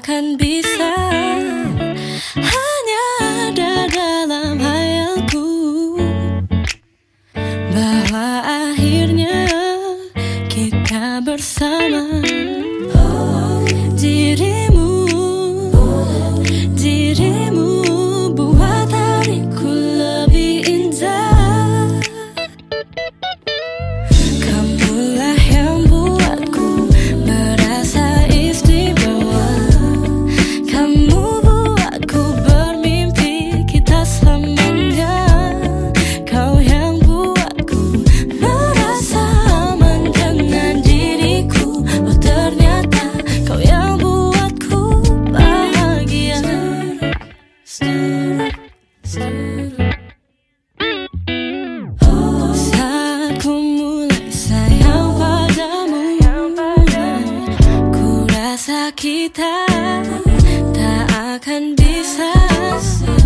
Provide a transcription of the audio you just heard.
akan bisa hanya ada dalam hayalku, bahwa akhirnya kita bersama. Dirimu buat hariku lebih indah. Kamulah yang buatku merasa istimewa. Kamu buatku bermimpi kita selamanya. Kau yang buatku merasa aman dengan diriku. Oh ternyata kau yang buatku bahagia. Saat ku mulai sayang padamu, ku rasa kita tak akan bisa.